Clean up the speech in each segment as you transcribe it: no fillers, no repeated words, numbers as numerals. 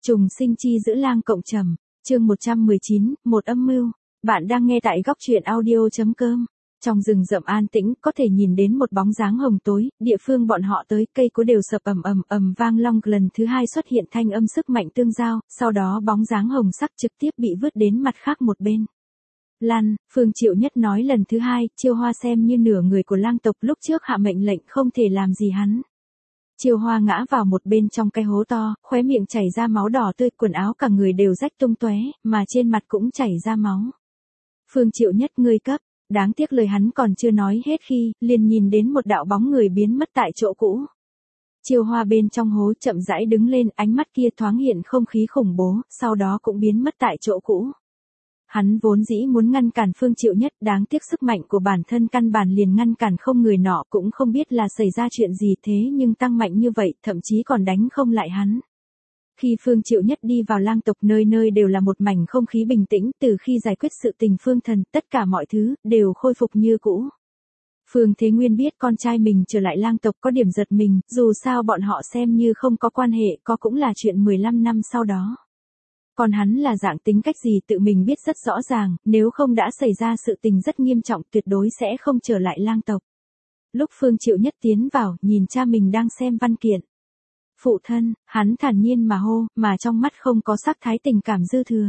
Trùng sinh chi giữ lang cộng trầm, chương 119, một âm mưu. Bạn đang nghe tại góc truyện audio.com. Trong rừng rậm an tĩnh có thể nhìn đến một bóng dáng hồng tối, địa phương bọn họ tới cây cối đều sập ầm ầm ầm vang long lần thứ hai xuất hiện thanh âm sức mạnh tương giao, sau đó bóng dáng hồng sắc trực tiếp bị vứt đến mặt khác một bên. Lan, Phương Triệu Nhất nói lần thứ hai, Chiêu Hoa xem như nửa người của lang tộc lúc trước hạ mệnh lệnh không thể làm gì hắn. Chiêu Hoa ngã vào một bên trong cái hố to, khóe miệng chảy ra máu đỏ tươi, quần áo cả người đều rách tung tóe, mà trên mặt cũng chảy ra máu. Phương Triệu Nhất ngươi cấp, đáng tiếc lời hắn còn chưa nói hết khi, liền nhìn đến một đạo bóng người biến mất tại chỗ cũ. Chiêu Hoa bên trong hố chậm rãi đứng lên, ánh mắt kia thoáng hiện không khí khủng bố, sau đó cũng biến mất tại chỗ cũ. Hắn vốn dĩ muốn ngăn cản Phương Triệu Nhất, đáng tiếc sức mạnh của bản thân căn bản liền ngăn cản không, người nọ cũng không biết là xảy ra chuyện gì thế nhưng tăng mạnh như vậy, thậm chí còn đánh không lại hắn. Khi Phương Triệu Nhất đi vào lang tộc, nơi nơi đều là một mảnh không khí bình tĩnh, từ khi giải quyết sự tình Phương Thần, tất cả mọi thứ đều khôi phục như cũ. Phương Thế Nguyên biết con trai mình trở lại lang tộc có điểm giật mình, dù sao bọn họ xem như không có quan hệ, có cũng là chuyện 15 năm sau đó. Còn hắn là dạng tính cách gì tự mình biết rất rõ ràng, nếu không đã xảy ra sự tình rất nghiêm trọng tuyệt đối sẽ không trở lại lang tộc. Lúc Phương Triệu Nhất tiến vào, nhìn cha mình đang xem văn kiện. Phụ thân, hắn thản nhiên mà hô, mà trong mắt không có sắc thái tình cảm dư thừa.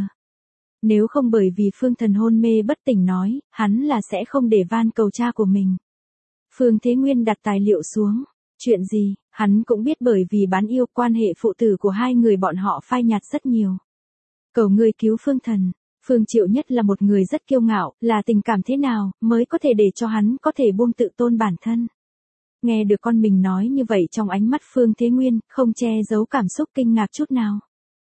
Nếu không bởi vì Phương Thần hôn mê bất tỉnh nói, hắn là sẽ không để van cầu cha của mình. Phương Thế Nguyên đặt tài liệu xuống. Chuyện gì, hắn cũng biết bởi vì bán yêu quan hệ phụ tử của hai người bọn họ phai nhạt rất nhiều. Cầu ngươi cứu Phương Thần. Phương Triệu Nhất là một người rất kiêu ngạo, là tình cảm thế nào mới có thể để cho hắn có thể buông tự tôn bản thân. Nghe được con mình nói như vậy, trong ánh mắt Phương Thế Nguyên không che giấu cảm xúc kinh ngạc chút nào.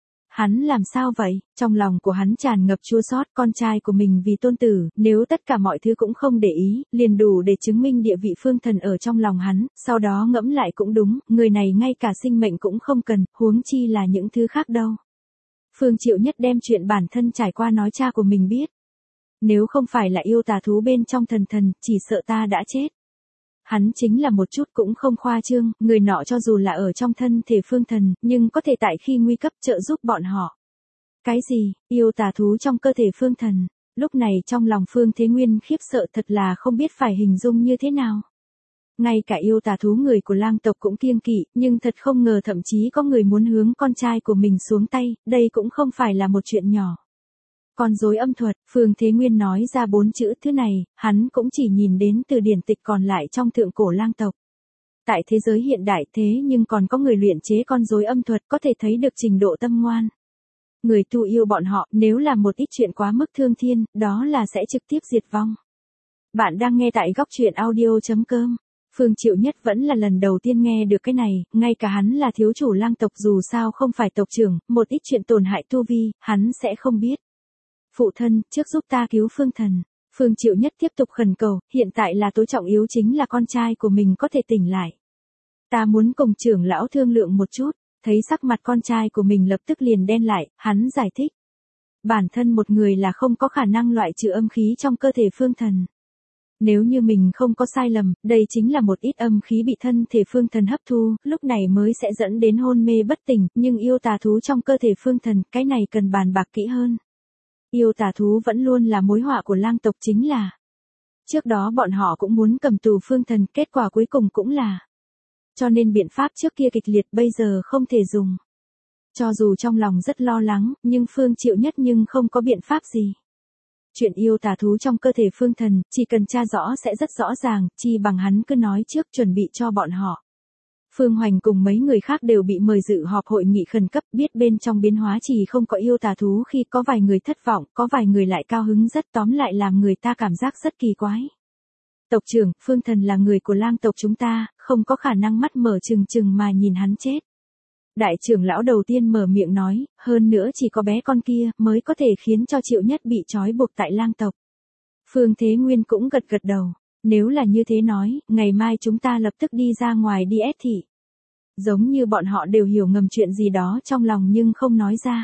Hắn làm sao vậy? Trong lòng của hắn tràn ngập chua xót, con trai của mình vì tôn tử, nếu tất cả mọi thứ cũng không để ý, liền đủ để chứng minh địa vị Phương Thần ở trong lòng hắn, sau đó ngẫm lại cũng đúng, người này ngay cả sinh mệnh cũng không cần, huống chi là những thứ khác đâu. Phương Triệu Nhất đem chuyện bản thân trải qua nói cha của mình biết. Nếu không phải là yêu tà thú bên trong thần, chỉ sợ ta đã chết. Hắn chính là một chút cũng không khoa trương, người nọ cho dù là ở trong thân thể Phương Thần, nhưng có thể tại khi nguy cấp trợ giúp bọn họ. Cái gì, yêu tà thú trong cơ thể Phương Thần? Lúc này trong lòng Phương Thế Nguyên khiếp sợ thật là không biết phải hình dung như thế nào. Ngay cả yêu tà thú người của lang tộc cũng kiêng kỵ, nhưng thật không ngờ thậm chí có người muốn hướng con trai của mình xuống tay, đây cũng không phải là một chuyện nhỏ. Con rối âm thuật, Phương Thế Nguyên nói ra 4 chữ, thứ này, hắn cũng chỉ nhìn đến từ điển tịch còn lại trong thượng cổ lang tộc. Tại thế giới hiện đại thế nhưng còn có người luyện chế con rối âm thuật, có thể thấy được trình độ tâm ngoan. Người tu yêu bọn họ, nếu làm một ít chuyện quá mức thương thiên, đó là sẽ trực tiếp diệt vong. Bạn đang nghe tại góc truyện audio.com. Phương Triệu Nhất vẫn là lần đầu tiên nghe được cái này, ngay cả hắn là thiếu chủ lang tộc dù sao không phải tộc trưởng, một ít chuyện tổn hại tu vi, hắn sẽ không biết. Phụ thân, trước giúp ta cứu Phương Thần. Phương Triệu Nhất tiếp tục khẩn cầu, hiện tại là tối trọng yếu chính là con trai của mình có thể tỉnh lại. Ta muốn cùng trưởng lão thương lượng một chút, thấy sắc mặt con trai của mình lập tức liền đen lại, hắn giải thích. Bản thân một người là không có khả năng loại trừ âm khí trong cơ thể Phương Thần. Nếu như mình không có sai lầm, đây chính là một ít âm khí bị thân thể Phương Thần hấp thu, lúc này mới sẽ dẫn đến hôn mê bất tỉnh, nhưng yêu tà thú trong cơ thể Phương Thần, cái này cần bàn bạc kỹ hơn. Yêu tà thú vẫn luôn là mối họa của lang tộc chính là. Trước đó bọn họ cũng muốn cầm tù Phương Thần, kết quả cuối cùng cũng là. Cho nên biện pháp trước kia kịch liệt bây giờ không thể dùng. Cho dù trong lòng rất lo lắng, nhưng Phương Triệu Nhất nhưng không có biện pháp gì. Chuyện yêu tà thú trong cơ thể Phương Thần, chỉ cần tra rõ sẽ rất rõ ràng, chi bằng hắn cứ nói trước chuẩn bị cho bọn họ. Phương Hoành cùng mấy người khác đều bị mời dự họp hội nghị khẩn cấp, biết bên trong biến hóa chỉ không có yêu tà thú, khi có vài người thất vọng, có vài người lại cao hứng, rất tóm lại làm người ta cảm giác rất kỳ quái. Tộc trưởng, Phương Thần là người của lang tộc chúng ta, không có khả năng mắt mở trừng trừng mà nhìn hắn chết. Đại trưởng lão đầu tiên mở miệng nói, hơn nữa chỉ có bé con kia mới có thể khiến cho Triệu Nhất bị trói buộc tại lang tộc. Phương Thế Nguyên cũng gật gật đầu. Nếu là như thế nói, ngày mai chúng ta lập tức đi ra ngoài đi ép thị. Giống như bọn họ đều hiểu ngầm chuyện gì đó trong lòng nhưng không nói ra.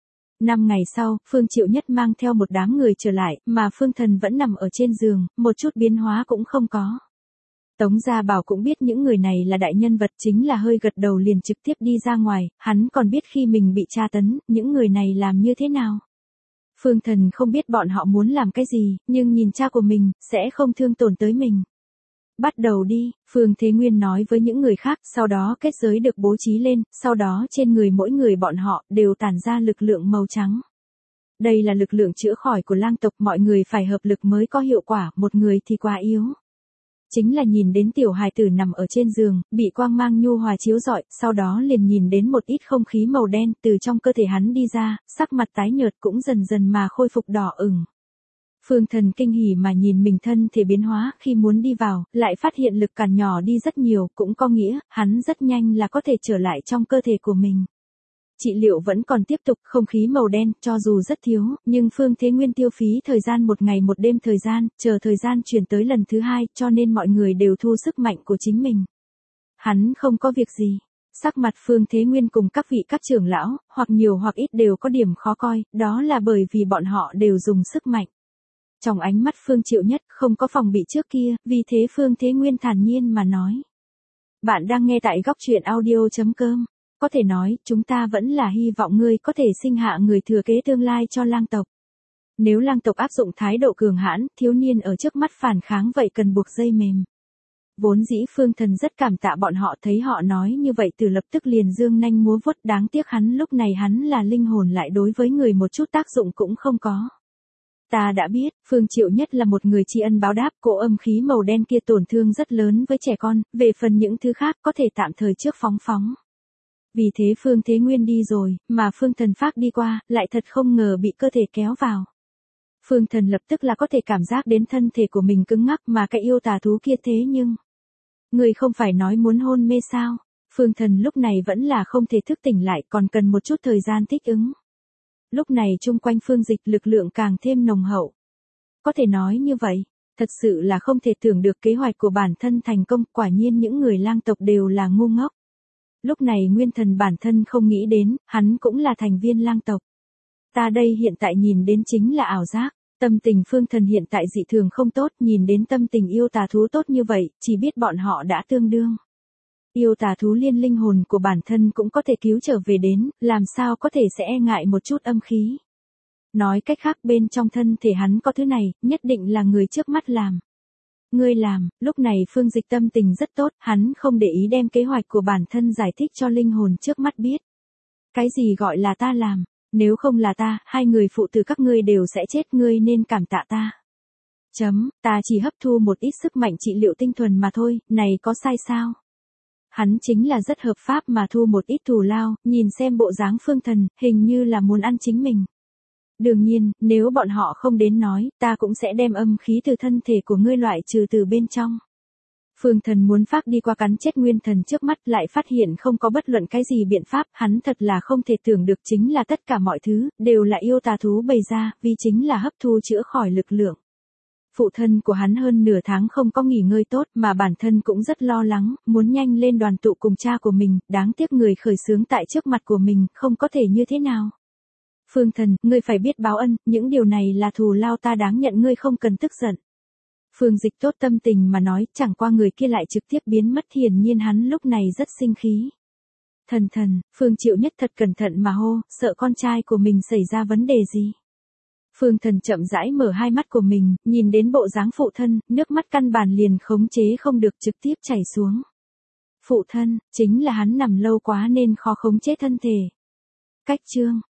5 ngày sau, Phương Triệu Nhất mang theo một đám người trở lại, mà Phương Thần vẫn nằm ở trên giường, một chút biến hóa cũng không có. Tống Gia Bảo cũng biết những người này là đại nhân vật, chính là hơi gật đầu liền trực tiếp đi ra ngoài, hắn còn biết khi mình bị tra tấn, những người này làm như thế nào. Phương Thần không biết bọn họ muốn làm cái gì, nhưng nhìn cha của mình, sẽ không thương tổn tới mình. Bắt đầu đi, Phương Thế Nguyên nói với những người khác, sau đó kết giới được bố trí lên, sau đó trên người mỗi người bọn họ đều tản ra lực lượng màu trắng. Đây là lực lượng chữa khỏi của lang tộc, mọi người phải hợp lực mới có hiệu quả, một người thì quá yếu. Chính là nhìn đến tiểu hài tử nằm ở trên giường, bị quang mang nhu hòa chiếu rọi, sau đó liền nhìn đến một ít không khí màu đen từ trong cơ thể hắn đi ra, sắc mặt tái nhợt cũng dần dần mà khôi phục đỏ ửng. Phương Thần kinh hỉ mà nhìn mình thân thể biến hóa, khi muốn đi vào, lại phát hiện lực cản nhỏ đi rất nhiều, cũng có nghĩa, hắn rất nhanh là có thể trở lại trong cơ thể của mình. Trị liệu vẫn còn tiếp tục, không khí màu đen, cho dù rất thiếu, nhưng Phương Thế Nguyên tiêu phí thời gian một ngày một đêm thời gian, chờ thời gian chuyển tới lần thứ hai, cho nên mọi người đều thu sức mạnh của chính mình. Hắn không có việc gì. Sắc mặt Phương Thế Nguyên cùng các vị các trưởng lão, hoặc nhiều hoặc ít đều có điểm khó coi, đó là bởi vì bọn họ đều dùng sức mạnh. Trong ánh mắt Phương Triệu Nhất không có phòng bị trước kia, vì thế Phương Thế Nguyên thản nhiên mà nói. Bạn đang nghe tại góc truyện audio.com. Có thể nói, chúng ta vẫn là hy vọng ngươi có thể sinh hạ người thừa kế tương lai cho lang tộc. Nếu lang tộc áp dụng thái độ cường hãn, thiếu niên ở trước mắt phản kháng vậy cần buộc dây mềm. Vốn dĩ Phương Thần rất cảm tạ bọn họ, thấy họ nói như vậy từ lập tức liền dương nanh múa vuốt, đáng tiếc hắn lúc này hắn là linh hồn lại đối với người một chút tác dụng cũng không có. Ta đã biết, Phương Triệu Nhất là một người tri ân báo đáp, cỗ âm khí màu đen kia tổn thương rất lớn với trẻ con, về phần những thứ khác có thể tạm thời trước phóng phóng. Vì thế Phương Thế Nguyên đi rồi, mà Phương Thần Phác đi qua, lại thật không ngờ bị cơ thể kéo vào. Phương Thần lập tức là có thể cảm giác đến thân thể của mình cứng ngắc, mà cái yêu tà thú kia thế nhưng. Người không phải nói muốn hôn mê sao? Phương Thần lúc này vẫn là không thể thức tỉnh lại, còn cần một chút thời gian thích ứng. Lúc này chung quanh Phương Dịch lực lượng càng thêm nồng hậu. Có thể nói như vậy, thật sự là không thể tưởng được kế hoạch của bản thân thành công, quả nhiên những người lang tộc đều là ngu ngốc. Lúc này Nguyên Thần bản thân không nghĩ đến, hắn cũng là thành viên lang tộc. Ta đây hiện tại nhìn đến chính là ảo giác, tâm tình Phương Thần hiện tại dị thường không tốt, nhìn đến tâm tình yêu tà thú tốt như vậy, chỉ biết bọn họ đã tương đương. Yêu tà thú liên linh hồn của bản thân cũng có thể cứu trở về đến, làm sao có thể sẽ e ngại một chút âm khí. Nói cách khác bên trong thân thể hắn có thứ này, nhất định là người trước mắt làm. Ngươi làm, lúc này Phương Dịch tâm tình rất tốt, hắn không để ý đem kế hoạch của bản thân giải thích cho linh hồn trước mắt biết. Cái gì gọi là ta làm, nếu không là ta, hai người phụ tử các ngươi đều sẽ chết, ngươi nên cảm tạ ta. Ta chỉ hấp thu một ít sức mạnh trị liệu tinh thuần mà thôi, này có sai sao? Hắn chính là rất hợp pháp mà thu một ít thù lao, nhìn xem bộ dáng Phương Thần, hình như là muốn ăn chính mình. Đương nhiên, nếu bọn họ không đến nói, ta cũng sẽ đem âm khí từ thân thể của ngươi loại trừ từ bên trong. Phương Thần muốn pháp đi qua cắn chết Nguyên Thần trước mắt, lại phát hiện không có bất luận cái gì biện pháp, hắn thật là không thể tưởng được chính là tất cả mọi thứ, đều là yêu tà thú bày ra, vì chính là hấp thu chữa khỏi lực lượng. Phụ thân của hắn hơn nửa tháng không có nghỉ ngơi tốt, mà bản thân cũng rất lo lắng, muốn nhanh lên đoàn tụ cùng cha của mình, đáng tiếc người khởi xướng tại trước mặt của mình, không có thể như thế nào. Phương Thần, ngươi phải biết báo ân, những điều này là thù lao ta đáng nhận, ngươi không cần tức giận. Phương Dịch tốt tâm tình mà nói, chẳng qua người kia lại trực tiếp biến mất, hiển nhiên hắn lúc này rất sinh khí. Thần, Phương Triệu Nhất thật cẩn thận mà hô, sợ con trai của mình xảy ra vấn đề gì. Phương Thần chậm rãi mở hai mắt của mình, nhìn đến bộ dáng phụ thân, nước mắt căn bản liền khống chế không được trực tiếp chảy xuống. Phụ thân, chính là hắn nằm lâu quá nên khó khống chế thân thể. Cách chương